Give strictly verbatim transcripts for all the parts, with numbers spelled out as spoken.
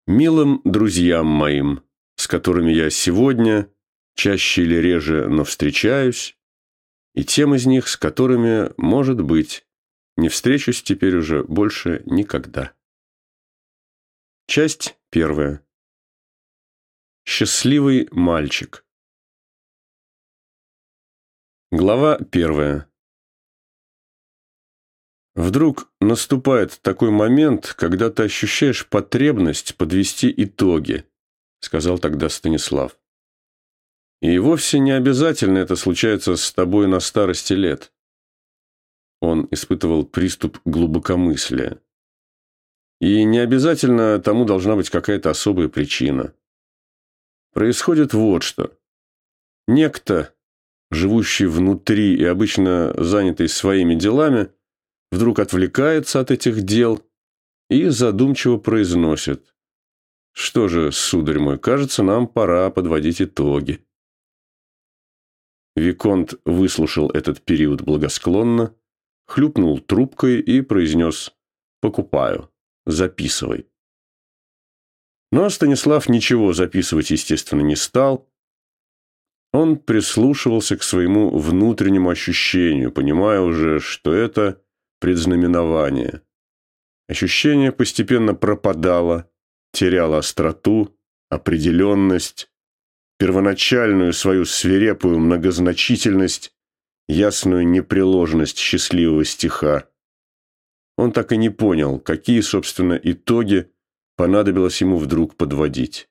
Милым друзьям моим, с которыми я сегодня, чаще или реже, но встречаюсь, и тем из них, с которыми, может быть, не встречусь теперь уже больше никогда. Часть первая. Счастливый мальчик. Глава первая. Вдруг наступает такой момент, когда ты ощущаешь потребность подвести итоги, сказал тогда Станислав. И вовсе не обязательно это случается с тобой на старости лет. Он испытывал приступ глубокомыслия. И не обязательно тому должна быть какая-то особая причина. Происходит вот что. Некто, живущий внутри и обычно занятый своими делами, вдруг отвлекается от этих дел и задумчиво произносит: «Что же, сударь мой, кажется, нам пора подводить итоги». Виконт выслушал этот период благосклонно, хлюпнул трубкой и произнес: «Покупаю, записывай». Но Станислав ничего записывать, естественно, не стал. Он прислушивался к своему внутреннему ощущению, понимая уже, что это предзнаменование. Ощущение постепенно пропадало, теряло остроту, определенность, первоначальную свою свирепую многозначительность, ясную непреложность счастливого стиха. Он так и не понял, какие, собственно, итоги понадобилось ему вдруг подводить.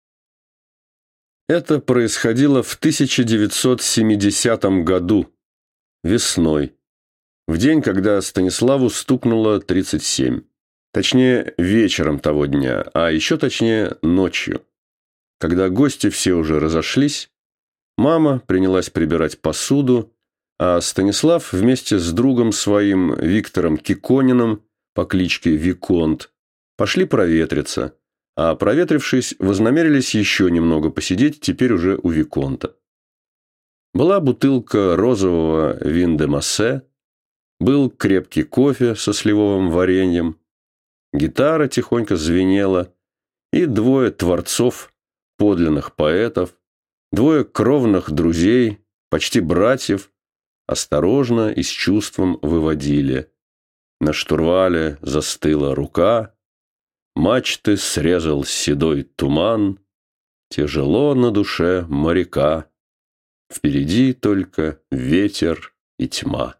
Это происходило в тысяча девятьсот семидесятом году, весной. В день, когда Станиславу стукнуло тридцать семь. Точнее, вечером того дня, а еще точнее, ночью. Когда гости все уже разошлись, мама принялась прибирать посуду, а Станислав вместе с другом своим Виктором Кикониным по кличке Виконт пошли проветриться, а проветрившись, вознамерились еще немного посидеть теперь уже у Виконта. Была бутылка розового вин-де-массе, был крепкий кофе со сливовым вареньем, гитара тихонько звенела, и двое творцов, подлинных поэтов, двое кровных друзей, почти братьев, осторожно и с чувством выводили. На штурвале застыла рука, мачты срезал седой туман, тяжело на душе моряка, впереди только ветер и тьма.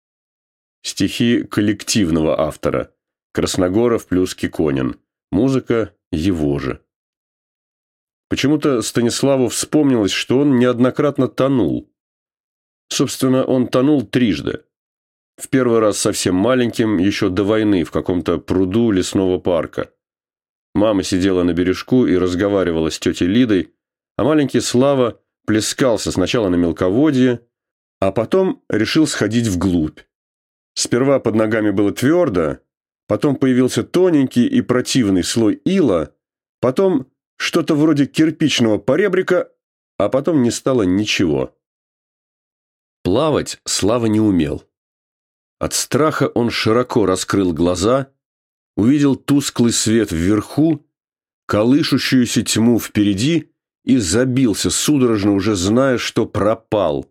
Стихи коллективного автора. Красногоров плюс Киконин. Музыка его же. Почему-то Станиславу вспомнилось, что он неоднократно тонул. Собственно, он тонул трижды. В первый раз совсем маленьким, еще до войны, в каком-то пруду лесного парка. Мама сидела на бережку и разговаривала с тетей Лидой, а маленький Слава плескался сначала на мелководье, а потом решил сходить вглубь. Сперва под ногами было твердо, потом появился тоненький и противный слой ила, потом что-то вроде кирпичного поребрика, а потом не стало ничего. Плавать Слава не умел. От страха он широко раскрыл глаза, увидел тусклый свет вверху, колышущуюся тьму впереди и забился судорожно, уже зная, что пропал.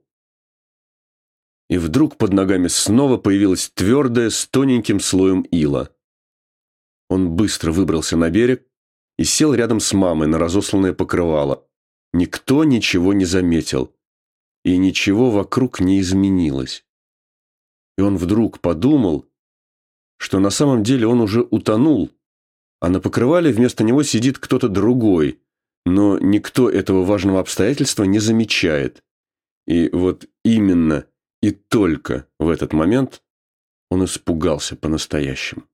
И вдруг под ногами снова появилась твердая с тоненьким слоем ила. Он быстро выбрался на берег и сел рядом с мамой на разосланное покрывало. Никто ничего не заметил, и ничего вокруг не изменилось. И он вдруг подумал, что на самом деле он уже утонул, а на покрывале вместо него сидит кто-то другой, но никто этого важного обстоятельства не замечает. И вот именно и только в этот момент он испугался по-настоящему.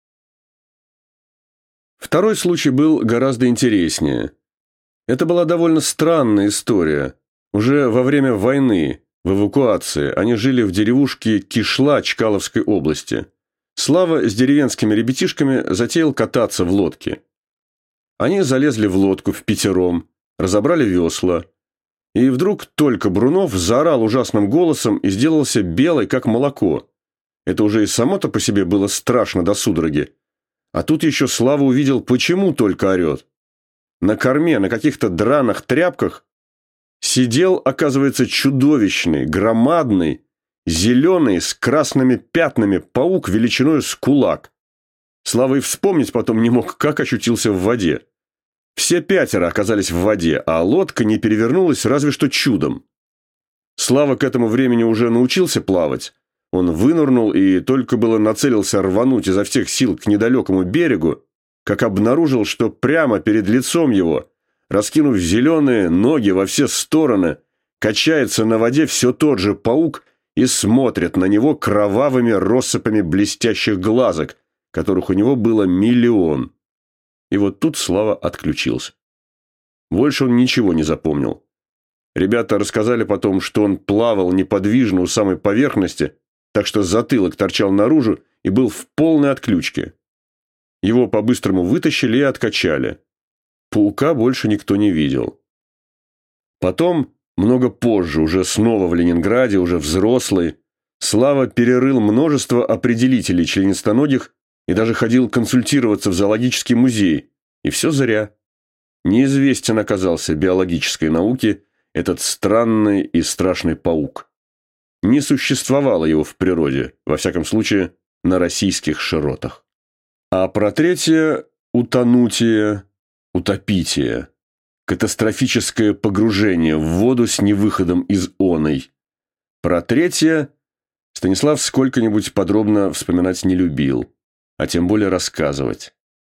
Второй случай был гораздо интереснее. Это была довольно странная история. Уже во время войны, в эвакуации, они жили в деревушке Кишла Чкаловской области. Слава с деревенскими ребятишками затеял кататься в лодке. Они залезли в лодку впятером, разобрали весла. И вдруг только Брунов заорал ужасным голосом и сделался белый, как молоко. Это уже и само-то по себе было страшно до судороги. А тут еще Слава увидел, почему только орет. На корме, на каких-то драных тряпках сидел, оказывается, чудовищный, громадный, зеленый, с красными пятнами паук величиной с кулак. Слава и вспомнить потом не мог, как очутился в воде. Все пятеро оказались в воде, а лодка не перевернулась разве что чудом. Слава к этому времени уже научился плавать. Он вынырнул и только было нацелился рвануть изо всех сил к недалекому берегу, как обнаружил, что прямо перед лицом его, раскинув зеленые ноги во все стороны, качается на воде все тот же паук и смотрит на него кровавыми россыпями блестящих глазок, которых у него было миллион. И вот тут Слава отключился. Больше он ничего не запомнил. Ребята рассказали потом, что он плавал неподвижно у самой поверхности, так что затылок торчал наружу и был в полной отключке. Его по-быстрому вытащили и откачали. Паука больше никто не видел. Потом, много позже, уже снова в Ленинграде, уже взрослый, Слава перерыл множество определителей членистоногих и даже ходил консультироваться в зоологический музей. И все зря. Неизвестен оказался биологической науке этот странный и страшный паук. Не существовало его в природе, во всяком случае, на российских широтах. А про третье – утонутие, утопитие, катастрофическое погружение в воду с невыходом из оной. Про третье Станислав сколько-нибудь подробно вспоминать не любил, а тем более рассказывать.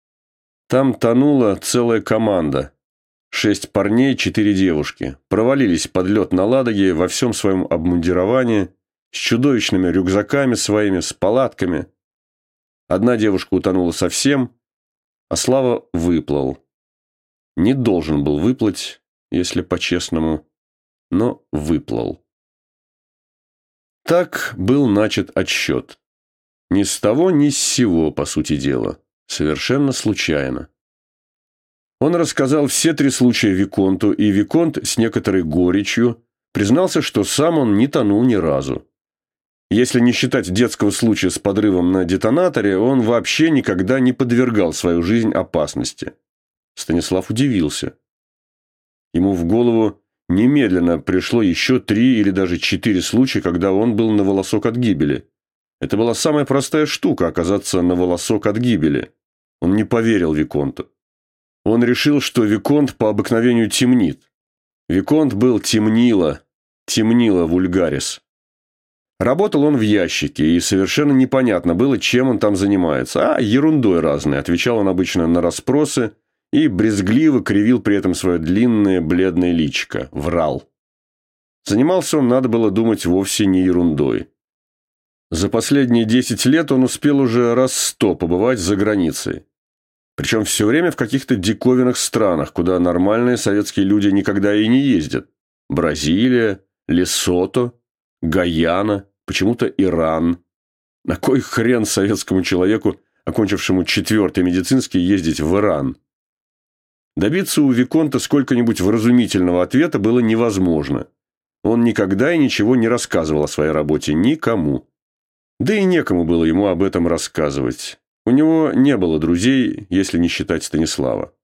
Там тонула целая команда. Шесть парней, четыре девушки. Провалились под лед на Ладоге во всем своем обмундировании, с чудовищными рюкзаками своими, с палатками. Одна девушка утонула совсем, а Слава выплыл. Не должен был выплыть, если по-честному, но выплыл. Так был начат отсчет. Ни с того, ни с сего, по сути дела. Совершенно случайно. Он рассказал все три случая Виконту, и Виконт с некоторой горечью признался, что сам он не тонул ни разу. Если не считать детского случая с подрывом на детонаторе, он вообще никогда не подвергал свою жизнь опасности. Станислав удивился. Ему в голову немедленно пришло еще три или даже четыре случая, когда он был на волосок от гибели. Это была самая простая штука – оказаться на волосок от гибели. Он не поверил Виконту. Он решил, что Виконт по обыкновению темнит. Виконт был темнило, темнило вульгарис. Работал он в ящике, и совершенно непонятно было, чем он там занимается. А, ерундой разной, отвечал он обычно на расспросы и брезгливо кривил при этом свое длинное бледное личико. Врал. Занимался он, надо было думать, вовсе не ерундой. За последние десять лет он успел уже раз сто побывать за границей. Причем все время в каких-то диковинных странах, куда нормальные советские люди никогда и не ездят. Бразилия, Лесото, Гаяна, почему-то Иран. На кой хрен советскому человеку, окончившему четвертый медицинский, ездить в Иран? Добиться у Виконта сколько-нибудь вразумительного ответа было невозможно. Он никогда и ничего не рассказывал о своей работе никому. Да и некому было ему об этом рассказывать. У него не было друзей, если не считать Станислава.